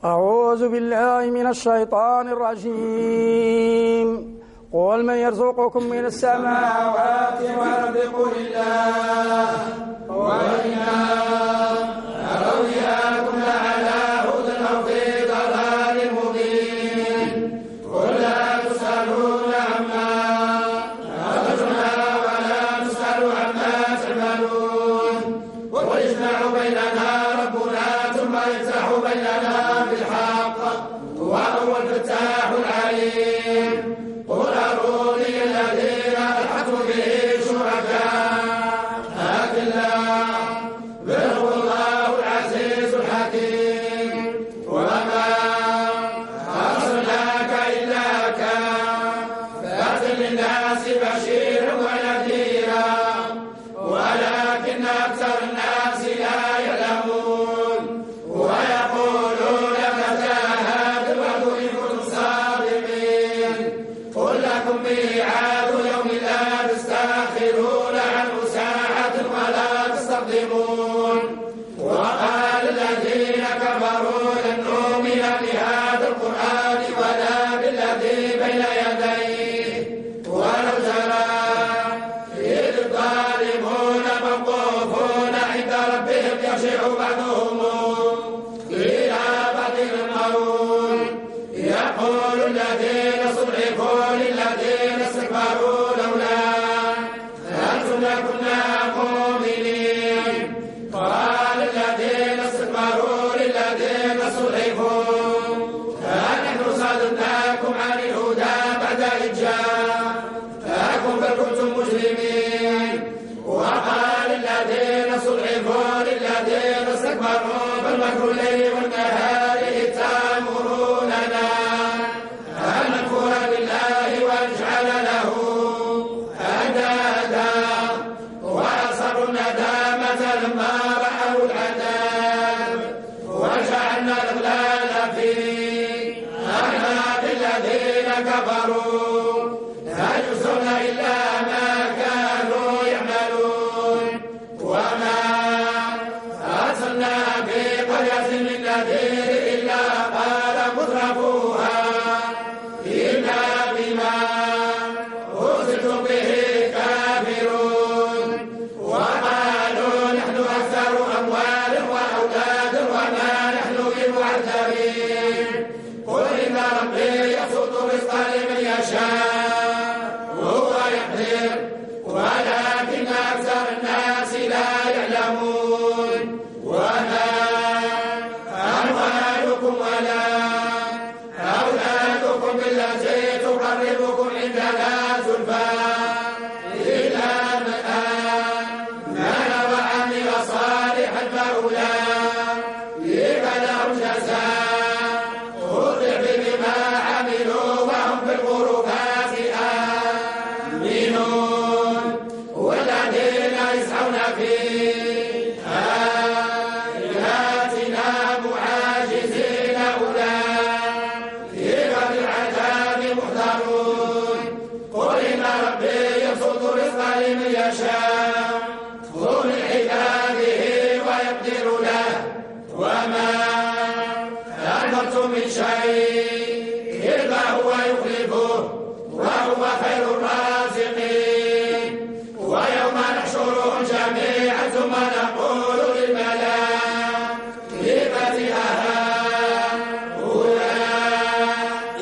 أعوذ بالله من الشيطان الرجيم. قل من يرزقكم من السماوات والأرض قل الله وإنا لأولياءكم لعلى هدى أو في ضلال مبين. قل لا تسألون عما أخرجنا ولا نسأل عما تعملون. قل يجمع بيننا ربنا ثم يفتح بيننا بالحق وهو الفتاح العليم. قل أروني الذين ألحقتم به شركاء كلا بل هو الله العزيز الحكيم. وما أرسلناك إلا كافة للناس بشيرا ونذيرا ولكن أكثر الناس لا يعلمون. ويقولون متى هذا الوعد إن كنتم صادقين. قل لكم ميعاد يوم لا تستأخرون عنه ساعة ولا تستقدمون. وقال الذين كفروا لن نؤمن بهذا القرآن ولا بالذي بين يديه ولو ترى إذ الظالمون موقوفون عند ربهم يرجع بعضهم إلى بعض القول يقول الذين صدقوا للذين استكبروا لولا أنتم لكنا مؤمنين. قال الذين استكبروا للذين صدقوا أنحن صددناكم عن الهدى بعد إذ جاءكم بل كنتم مجرمين. وقال الذين صدقوا للذين استكبروا بل مكر الليل والنهار إذ تأمروننا أن نكفر بالله ونجعل له أندادا وأصروا الندامة لما رأوا العذاب وجعلنا الأغلال في أعناق الذين كفروا هل يجزون إلا ما كانوا يعملون. وما أرسلنا في قرية من نذير إلا قال مترفوها إنا بما أرسلتم به كافرون. وقالوا نحن أكثر أموال وأولاد وما نحن بمعذبين. قل إن ربي يبسط الرزق لمن يشاء وهو يقدر ولكن أكثر الناس لا يعلمون. وما أموالكم ولا أولادكم بالتي تقربكم عندنا زلفى إلا من آمن وعمل صالحا فأولئك لهم جزاء الضعف بما عملوا وهم في الغرفات آمنون. والذين يسعون في آياتنا معاجزين أولئك بالعذاب محضرون. قل إن ربي يبسط الرزق لمن يشاء من عباده ويقدر له وما أنفقتم من شيء إلا هو يخلفه وهو خير الرازقين. ويوم نحشرهم جميعا ثم نقول للملائكة أهؤلاء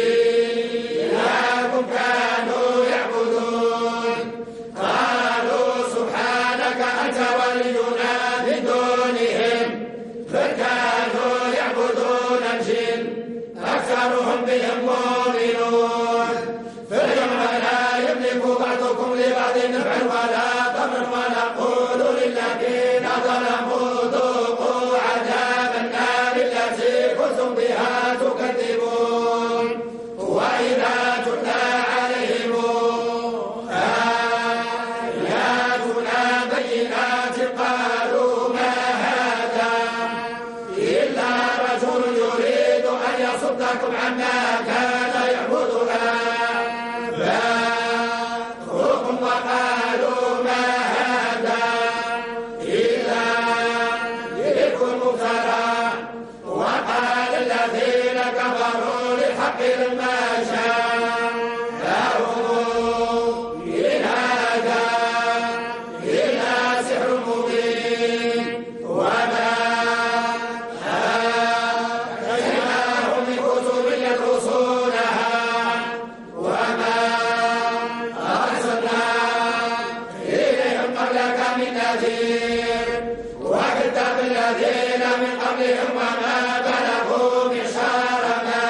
إياكم كانوا يعبدون. قالوا سبحانك أنت ولينا من دونهم بل كانوا يعبدون الجن أكثرهم بهم مؤمنون. فاليوم لا يملك بعضكم لبعض نفعا ولا ضرا ونقول للذين ظلموا ذوقوا عذاب النار التي كنتم بها تكذبون. وإذا تتلى عليهم آياتنا بينات قالوا ما هذا إلا رجل يريد أن يصدكم عما كان يعبد آباؤكم. وقالوا ما هذا إلا إفك مفترى. وقال وعقل ما شاء إن هذا إلا سحر مبين وما آتيناهم من كتب يدرسونها وما أرسلنا إليهم قبلك من نذير وكتب الذين من قبلهم وما بلغوا معشار ما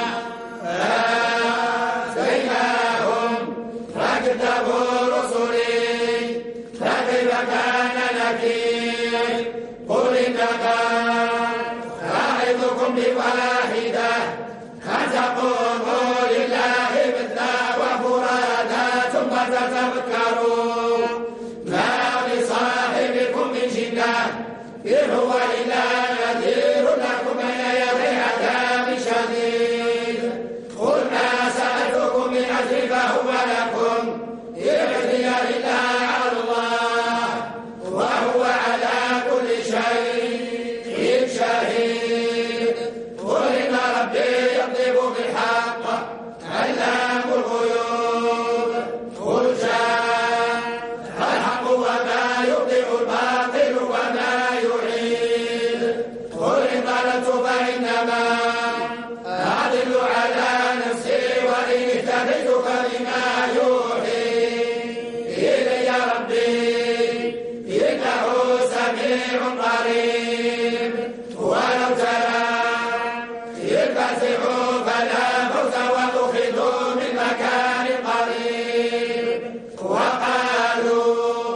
آتيناهم فكذبوا رسلي فكيف كان نكير قل إنما أعظكم بواحدة أن تقوموا لله مثنى وفرادا ثم تتفكروا ما لصاحبكم من جنة إن هو إلا نذير لكم بين يدي عذاب شديد قل ما سألتكم من أجر فهو لكم إن أجري إلا على الله وهو على كل شيء شهيد قل إن ربي يكذب بالحق علام الغيوب قل جاء الحق وما يبدئ الباطل وما يعيد قل إن ضللت فإنما أضل على نفسي وإن اهتديت فبما يوحي إلي ربي إنه سميع قريب ولو ترى إذ فزعوا فلا فوز وأخذوا من مكان قريب وقالوا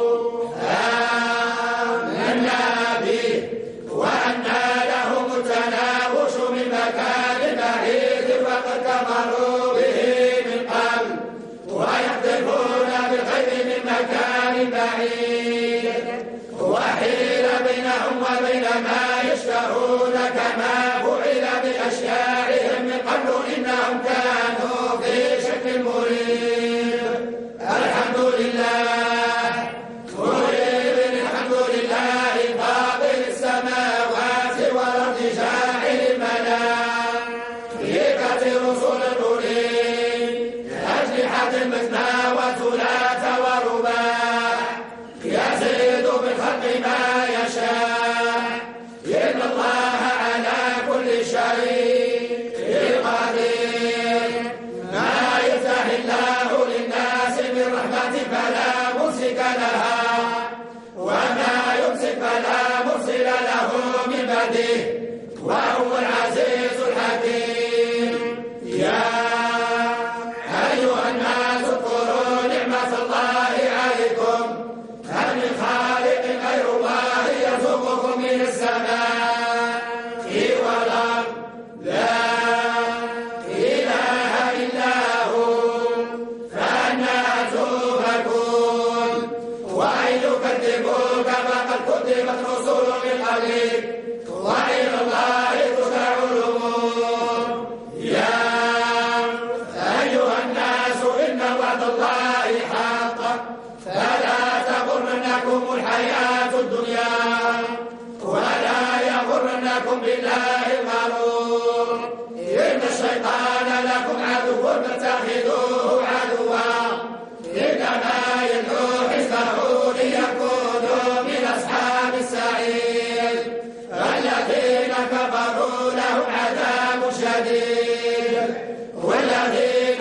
آمنا به وأنى لهم التناوش من مكان بعيد وقد كفروا به من قبل ويحذفون بالغيب من مكان بعيد وحيل بينهم وبين ما يشتهون كما فعل بأشياعهم من قبل إنهم كانوا في شك مريب الحمد لله مريب الحمد لله فاطر السماوات والأرض جاعل الملائكة رسلا أولي أجنحة مثنى وثلاث ورباع يزيد بالخلق ما يشاء إن الله على كل شيء قدير ما يفتح الله للناس من رحمة فلا ممسك لها وما يمسك فلا مرسل له من بعده وهو العزيز الحكيم يا أيها الناس اذكروا نعمة الله عليكم هل من خالق غير الله يرزقكم من السماء والأرض لا إله إلا هو فأنى تؤفكون وإن يكذبوك فقد كذبت رسل من قبلك وإلى الله ترجع الأمور يا أيها الناس إن وعد الله حق فلا تغرنكم الحياة الدنيا ولا يغرنكم بالله الغرور إن الشيطان لكم عدو فاتخذوه عدوا إنما يدعو حزبه ليكونوا من أصحاب السعير الذين كفروا لهم عذاب شديد والذين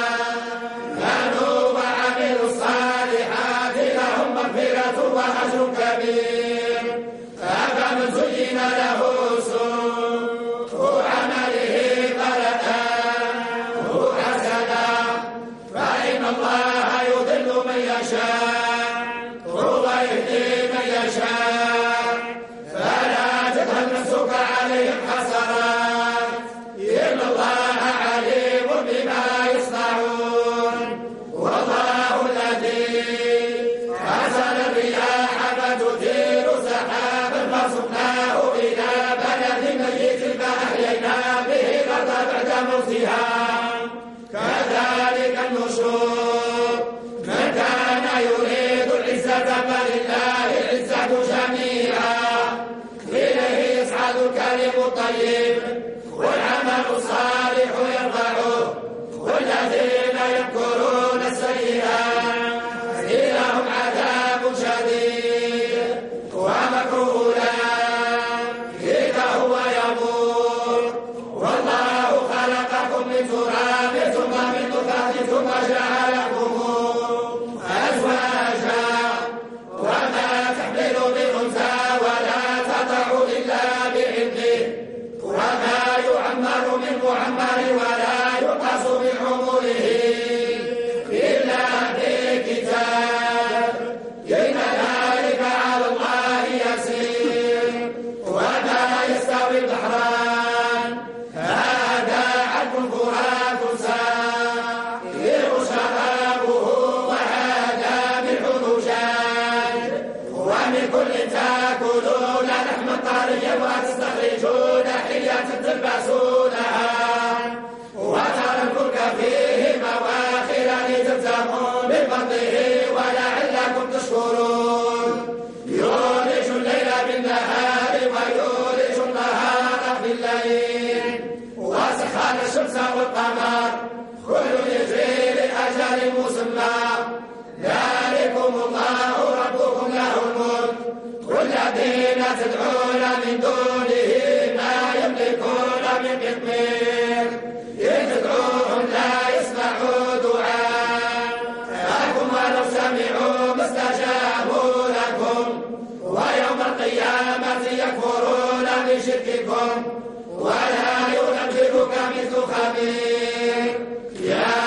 آمنوا وعملوا الصالحات لهم مغفرة وأجر كبير أفمن زين له سوء عمله فرآه حسنا فإن الله يضل من يشاء ويهدي من يشاء فلا تذهب نفسك عليهم حسرات إن الله عليم بما يصنعون والله الذي أرسل الرياح فتثير سحابا فسقناه إلى بلد ميت فأحيينا به الأرض بعد موتها كذلك النشور من كان يريد العزة فلله العزة جميعا إليه يصعد الكلم الطيب والعمل الصالح يرفعه المعمر ولا يقاس بعمره إلا بكتاب إن ذلك على الله يسير وما يستوي البحران هذا عذب فرات سائر شرابه وهذا ملح أجاج ومن كل تأكلون لحما طريا وتستخرجون حلية تلبسونها وترى الفلك فيه مواخر لتبتغوا من فضله ولعلكم تشكرون يولج الليل بالنهار ويولج النهار في الليل وسخر الشمس والقمر كل يجري لأجل مسمى ذلكم الله ربكم له الملك والذين تدعون من دونه ما يملكون من قطمير إن تدعوهم لا يسمعوا دعاءكم ولو سمعوا ما استجابوا لكم ويوم القيامة يكفرون بشرككم ولا ينبئك مثل خبير يا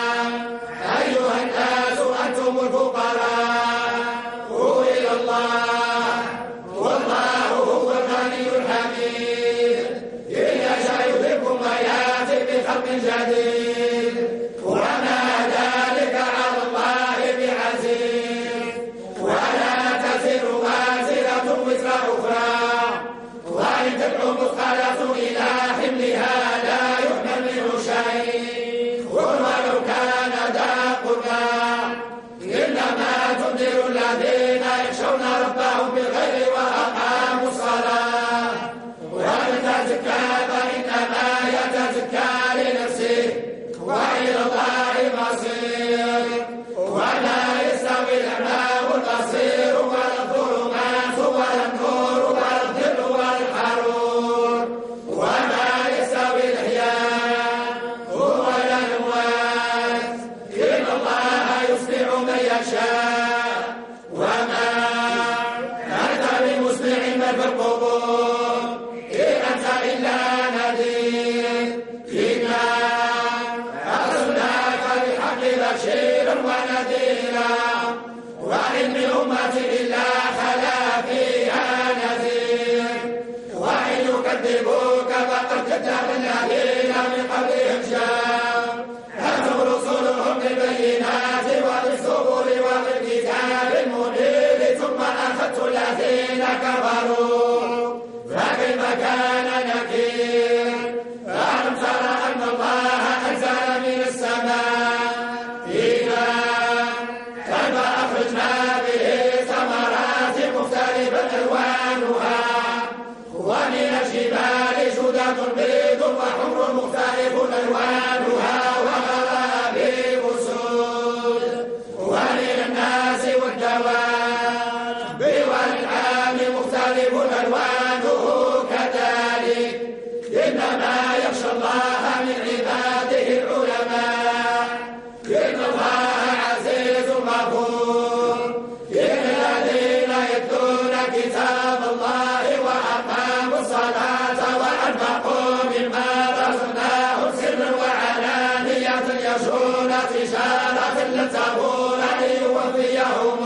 أيها الناس أنتم الفقراء إلى الله والله هو الغني الحميد إن يشاء يذهبكم ويأتي بخلق جديد وما ذلك على الله بعزيز ولا تزر وازرة وزر أخرى وإن تدعو مثقلة إلى حملها لا يحمل منه شيء ولو كان ذا قربى إنما تنذر الذين يخشون ربهم بالغيب وأقاموا الصلاة ومن تزكى فإنما يتزكى لنفسه وإلى الله المصير ولا يستوي الأعمى والبصير ولا الظلمات ولا النور ولا الظل ولا الحرور وما يستوي الأحياء ولا الأموات إن الله يسمع من يشاء وما أنت بمسمع من في القبور إن أنت إلا نذير إنا أرسلناك بالحق بشيرا ونذيرا وإن من أمة إلا خلا فيها نذير وإن يكذبوك فقد كذب الذين من قبلهم جاءتهم رسلهم بالبينات وبالزبر وبالكتاب المنير ثم أخذت الذين كفروا فكيف كان نكير ألم تر أن الله أنزل من السماء كيف أخرجنا به ثمرات مختلفة ألوانها ومن الجبال جدد بيض وحمر مختلف ألوانها وغرابيب سود ومن الناس والدواب والأنعام مختلف ألوانه كذلك إنما يخشى الله من عباده العلماء إن الله عزيز غفور إن الذين يتلون كتاب الله وأقاموا الصلاة وأنفقوا مما رزقناهم سرا وعلانية يرجون تجارة لن تبور ليوفيهم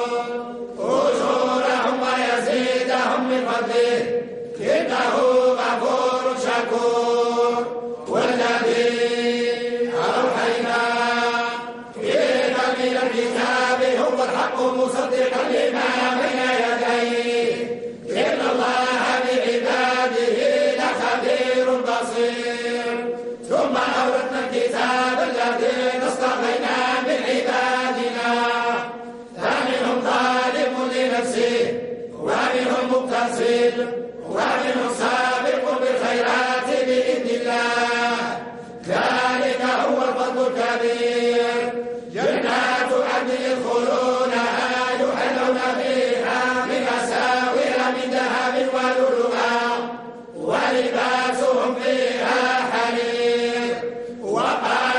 أجورهم ويزيدهم من فضله إنه غفور شكور والذي أوحينا إليك من الكتاب هو الحق مصدقا لما بين يديه إن الله بعباده لخبير بصير ثم أورثنا الكتاب الذين اصطفينا من عبادنا فمنهم ظالم لنفسه ومنهم مقتصد ومنهم سابق بالخيرات بإذن الله ذلك هو الفضل الكبير جنات عدن يدخلونها يحلون فيها من أساور من ذهب ولؤلؤا ولباسهم فيها حرير وقال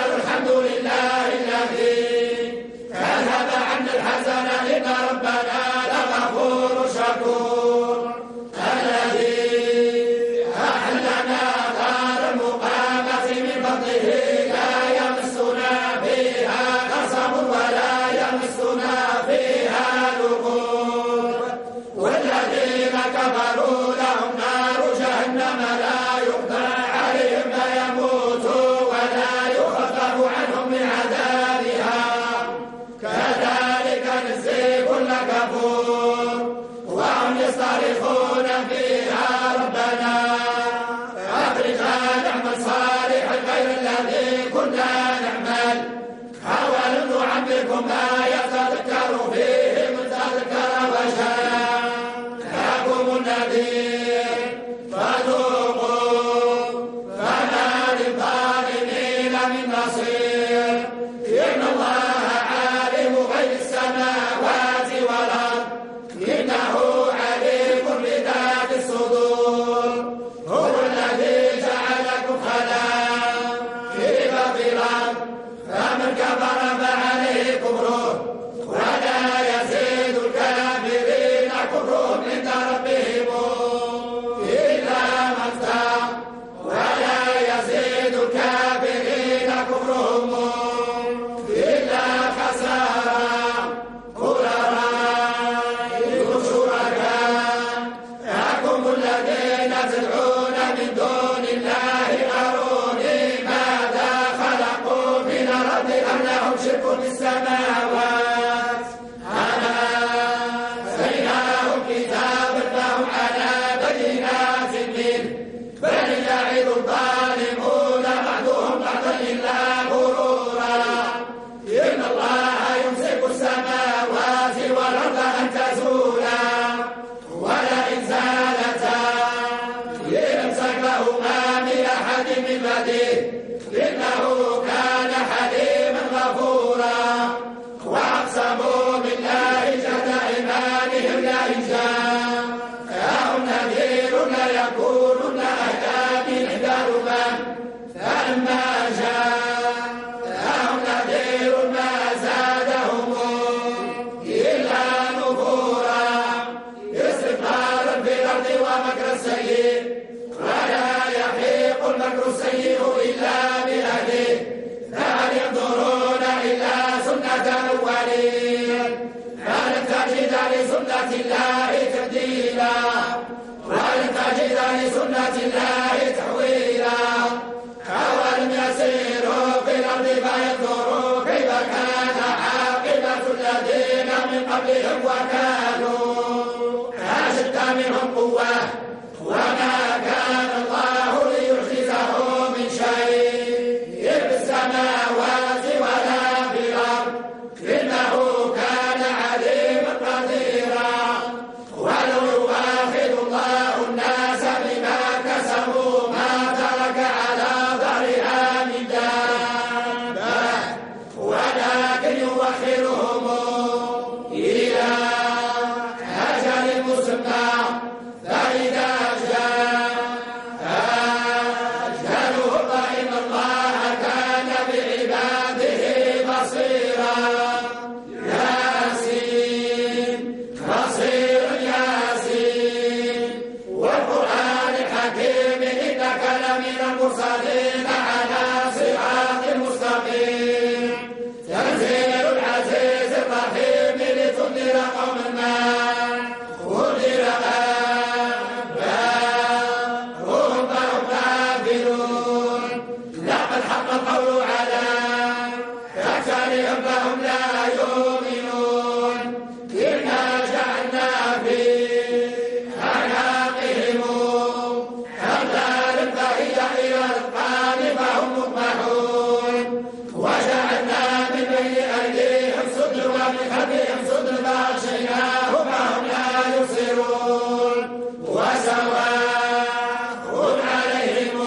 الظالمون بعضهم بعضا إلا غرورا إن الله يمسك السماوات والأرض أن تزولا ولئن زالتا إن أمسكهما من أحد من بعده إنه كان حليما غفورا وأقسموا بالله جهد أيمانهم لئن جاءهم نذير ليكونن أهدى من إحداهما فلما جاءهم نذير ما زادهم إلا نفورا استكبارا في الأرض ومكر السيء ولا يحيق المكر السيء إلا بأهله فهل ينظرون إلا سنة الأولين فلن تجد لسنة الله تبديلا ولن تجد لسنة الله تحويلا أولم يسيروا في الأرض فينظروا كيف كان عاقبة الذين من قبلهم وكانوا أشد منهم قوة وما كان الله ليعجزه من شيء في السماوات ولا في الأرض إنه كان عليما قديرا ولو يؤاخذ الله الناس بما كسبوا ما ترك على ظهرها من دابة ولكن يؤخرهم إلى أجل مسمى فإذا جاء أجلهم فإن الله كان بعباده بصيرا ياسين بصير ياسين والقرآن الحكيم إنك لمن المرسلين على صراط مستقيم تنزيل العزيز الرحيم لتنذر قوما ما أنذر آباؤهم فهم غافلون لقد حق القول على أكثرهم فهم لا يؤمنون إنا جعلنا في أعناقهم أغلالا فهي إلى الأذقان فهم مقمحون وجعلنا من بين أيديهم سدا ومن خلفهم سدا فأغشيناهم فهم لا يبصرون وسواء عليهم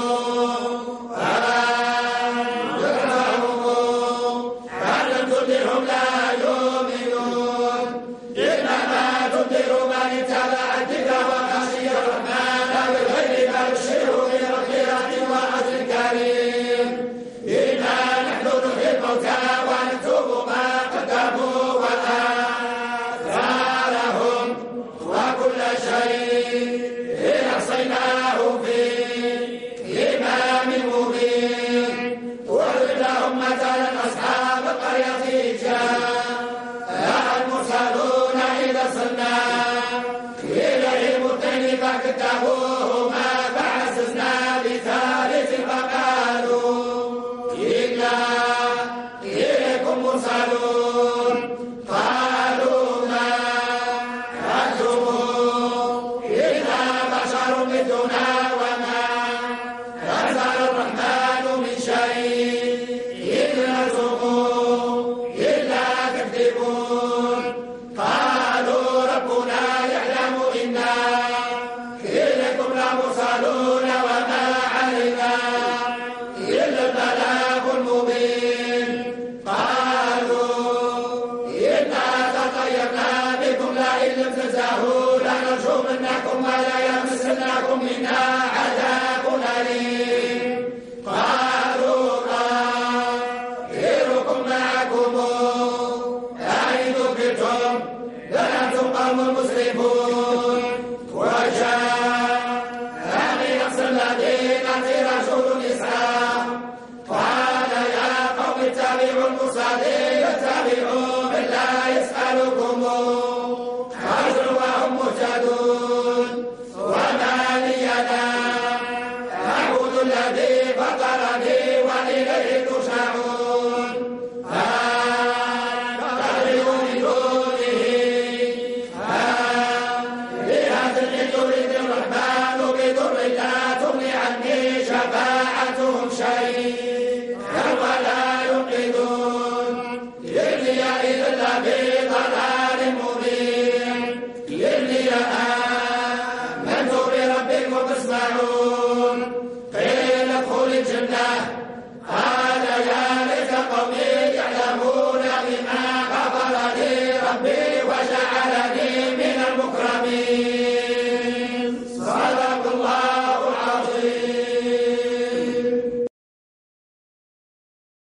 أم لم تنذرهم لا يؤمنون إنما تنذر من اتبع الذكر وخشي الرحمن بالغيب فبشره بمغفرة وأجر كريم إنا نحن نحيي الموتى ونكتب ما قدموا وآثارهم وكل شيء أحصيناه في إمام مبين واضرب لهم مثلا أصحاب القرية جاء المرسلون إذا أرسلنا إليهم اثنين فكذبوهما فعززنا بثالث فقالوا إنا إليكم مرسلون قالوا ما أنتم إلا بشر مثلنا وما أنزل الرحمن من شيء إن أنتم إلا تكذبون قالوا ربنا يعلم إنا إليكم لمرسلون وما علينا إلا البلاغ المبين قالوا إنا تطيرنا بكم لئن لم تنتهوا لنرجو منكم ولا يمسنكم منا عذاب أليم قالوا طائركم معكم أئن ذكرتم بل أنتم قوم مسرفون وجاء من أقصى المدينة رجل يسعى قال يا قوم اتبعوا المرسلين اتبعوا من لا يسألكم أجر وهم مهتدون وما لي لا أعبد الذي فطر